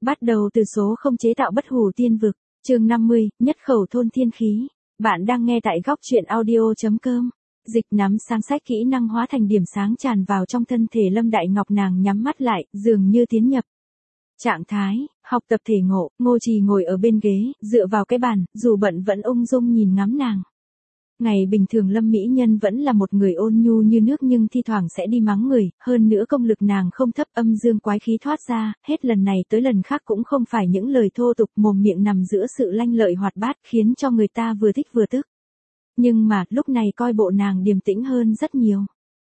Bắt đầu từ số không chế tạo bất hủ tiên vực, chương 50, nhất khẩu thôn thiên khí. Bạn đang nghe tại góc truyện audio.com. Dịch nắm sang sách kỹ năng hóa thành điểm sáng tràn vào trong thân thể Lâm Đại Ngọc, nàng nhắm mắt lại, dường như tiến nhập trạng thái học tập thể ngộ. Ngô Trì ngồi ở bên ghế, dựa vào cái bàn, dù bận vẫn ung dung nhìn ngắm nàng. Ngày bình thường Lâm Mỹ Nhân vẫn là một người ôn nhu như nước, nhưng thi thoảng sẽ đi mắng người, hơn nữa công lực nàng không thấp, âm dương quái khí thoát ra, hết lần này tới lần khác cũng không phải những lời thô tục, mồm miệng nằm giữa sự lanh lợi hoạt bát, khiến cho người ta vừa thích vừa tức. Nhưng mà, lúc này coi bộ nàng điềm tĩnh hơn rất nhiều.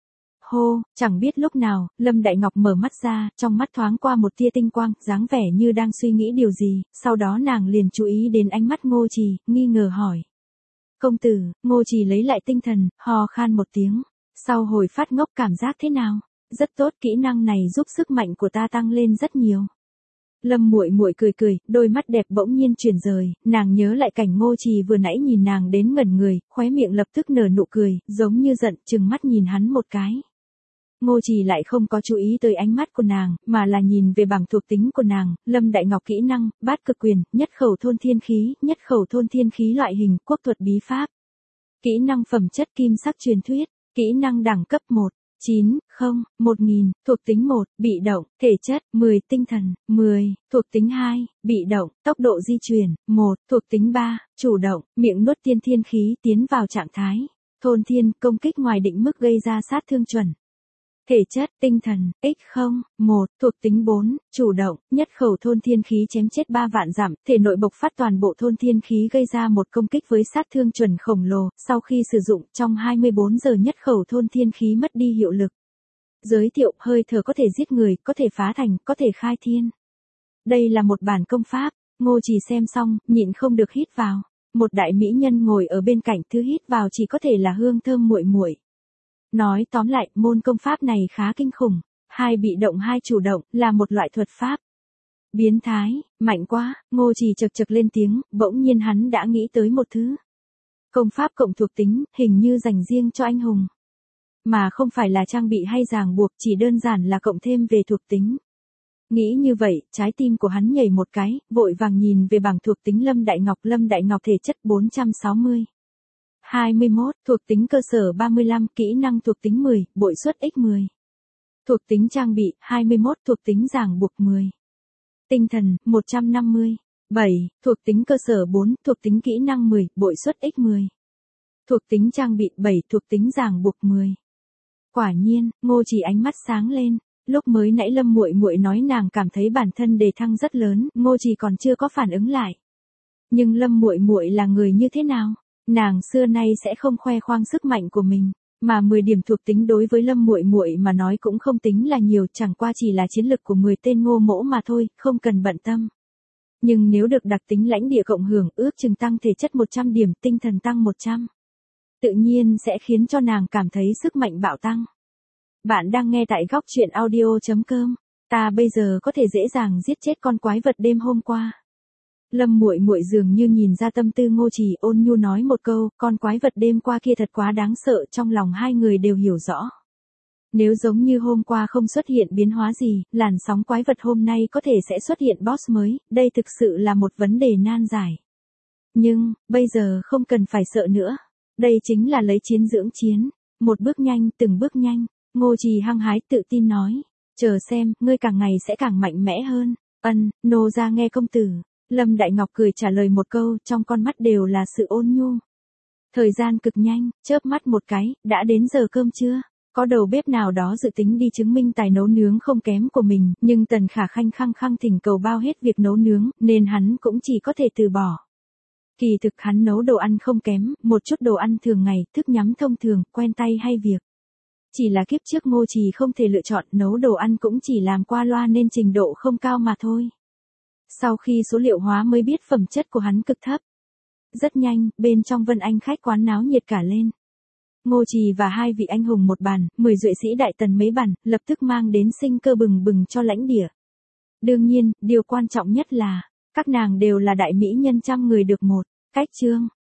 Hô, chẳng biết lúc nào, Lâm Đại Ngọc mở mắt ra, trong mắt thoáng qua một tia tinh quang, dáng vẻ như đang suy nghĩ điều gì, sau đó nàng liền chú ý đến ánh mắt Ngô Trì, nghi ngờ hỏi. Công tử, Ngô Trì lấy lại tinh thần, ho khan một tiếng. Sau hồi phát ngốc cảm giác thế nào? Rất tốt, kỹ năng này giúp sức mạnh của ta tăng lên rất nhiều. Lâm Muội Muội cười cười, đôi mắt đẹp bỗng nhiên chuyển rời, nàng nhớ lại cảnh Ngô Trì vừa nãy nhìn nàng đến ngẩn người, khóe miệng lập tức nở nụ cười, giống như giận, trừng mắt nhìn hắn một cái. Ngô Trì lại không có chú ý tới ánh mắt của nàng, mà là nhìn về bảng thuộc tính của nàng. Lâm Đại Ngọc kỹ năng, bát cực quyền, nhất khẩu thôn thiên khí, nhất khẩu thôn thiên khí loại hình, quốc thuật bí pháp. Kỹ năng phẩm chất kim sắc truyền thuyết, kỹ năng đẳng cấp 1, 9, 0, 1000, thuộc tính 1, bị động, thể chất, 10, tinh thần, 10, thuộc tính 2, bị động, tốc độ di chuyển, 1, thuộc tính 3, chủ động, miệng nuốt tiên thiên khí, tiến vào trạng thái. Thôn thiên, công kích ngoài định mức gây ra sát thương chuẩn. Thể chất, tinh thần, x0, 1, thuộc tính 4, chủ động, nhất khẩu thôn thiên khí chém chết 3 vạn giảm, thể nội bộc phát toàn bộ thôn thiên khí gây ra một công kích với sát thương chuẩn khổng lồ, sau khi sử dụng, trong 24 giờ nhất khẩu thôn thiên khí mất đi hiệu lực. Giới thiệu, hơi thở có thể giết người, có thể phá thành, có thể khai thiên. Đây là một bản công pháp, Ngô Trì xem xong, nhịn không được hít vào. Một đại mỹ nhân ngồi ở bên cạnh, thứ hít vào chỉ có thể là Hương Thơm muội muội. Nói tóm lại, môn công pháp này khá kinh khủng, 2 bị động 2 chủ động, là một loại thuật pháp. Biến thái, mạnh quá, Ngô Trì chật chật lên tiếng, bỗng nhiên hắn đã nghĩ tới một thứ. Công pháp cộng thuộc tính, hình như dành riêng cho anh hùng. Mà không phải là trang bị hay ràng buộc, chỉ đơn giản là cộng thêm về thuộc tính. Nghĩ như vậy, trái tim của hắn nhảy một cái, vội vàng nhìn về bảng thuộc tính Lâm Đại Ngọc. Lâm Đại Ngọc thể chất 460. 21, thuộc tính cơ sở 35, kỹ năng thuộc tính 10, bội suất x10. Thuộc tính trang bị, 21, thuộc tính ràng buộc 10. Tinh thần, 150. 7, thuộc tính cơ sở 4, thuộc tính kỹ năng 10, bội suất x10. Thuộc tính trang bị 7, thuộc tính ràng buộc 10. Quả nhiên, Ngô Trì ánh mắt sáng lên. Lúc mới nãy Lâm Muội Muội nói nàng cảm thấy bản thân đề thăng rất lớn, Ngô Trì còn chưa có phản ứng lại. Nhưng Lâm Muội Muội là người như thế nào? Nàng xưa nay sẽ không khoe khoang sức mạnh của mình, mà 10 điểm thuộc tính đối với Lâm Muội Muội mà nói cũng không tính là nhiều, chẳng qua chỉ là chiến lực của 10 tên Ngô mỗ mà thôi, không cần bận tâm. Nhưng nếu được đặc tính lãnh địa cộng hưởng, ước chừng tăng thể chất 100 điểm, tinh thần tăng 100. Tự nhiên sẽ khiến cho nàng cảm thấy sức mạnh bạo tăng. Bạn đang nghe tại góc truyện audio.com. Ta bây giờ có thể dễ dàng giết chết con quái vật đêm hôm qua. Lâm Muội Muội dường như nhìn ra tâm tư Ngô Trì, ôn nhu nói một câu, con quái vật đêm qua kia thật quá đáng sợ, trong lòng hai người đều hiểu rõ. Nếu giống như hôm qua không xuất hiện biến hóa gì, làn sóng quái vật hôm nay có thể sẽ xuất hiện boss mới, đây thực sự là một vấn đề nan giải. Nhưng, bây giờ không cần phải sợ nữa. Đây chính là lấy chiến dưỡng chiến, một bước nhanh, từng bước nhanh. Ngô Trì hăng hái tự tin nói, chờ xem, ngươi càng ngày sẽ càng mạnh mẽ hơn. Nô ra nghe công tử. Lâm Đại Ngọc cười trả lời một câu, trong con mắt đều là sự ôn nhu. Thời gian cực nhanh, chớp mắt một cái, đã đến giờ cơm trưa. Có đầu bếp nào đó dự tính đi chứng minh tài nấu nướng không kém của mình, nhưng Tần Khả Khanh khăng khăng thỉnh cầu bao hết việc nấu nướng, nên hắn cũng chỉ có thể từ bỏ. Kỳ thực hắn nấu đồ ăn không kém, một chút đồ ăn thường ngày, thức nhắm thông thường, quen tay hay việc. Chỉ là kiếp trước Ngô Trì không thể lựa chọn, nấu đồ ăn cũng chỉ làm qua loa nên trình độ không cao mà thôi. Sau khi số liệu hóa mới biết phẩm chất của hắn cực thấp. Rất nhanh, bên trong Vân Anh khách quán náo nhiệt cả lên. Ngô Trì và 2 vị anh hùng một bàn, 10 duệ sĩ đại tần mấy bàn, lập tức mang đến sinh cơ bừng bừng cho lãnh địa. Đương nhiên, điều quan trọng nhất là, các nàng đều là đại mỹ nhân trăm người được một. Cách chương,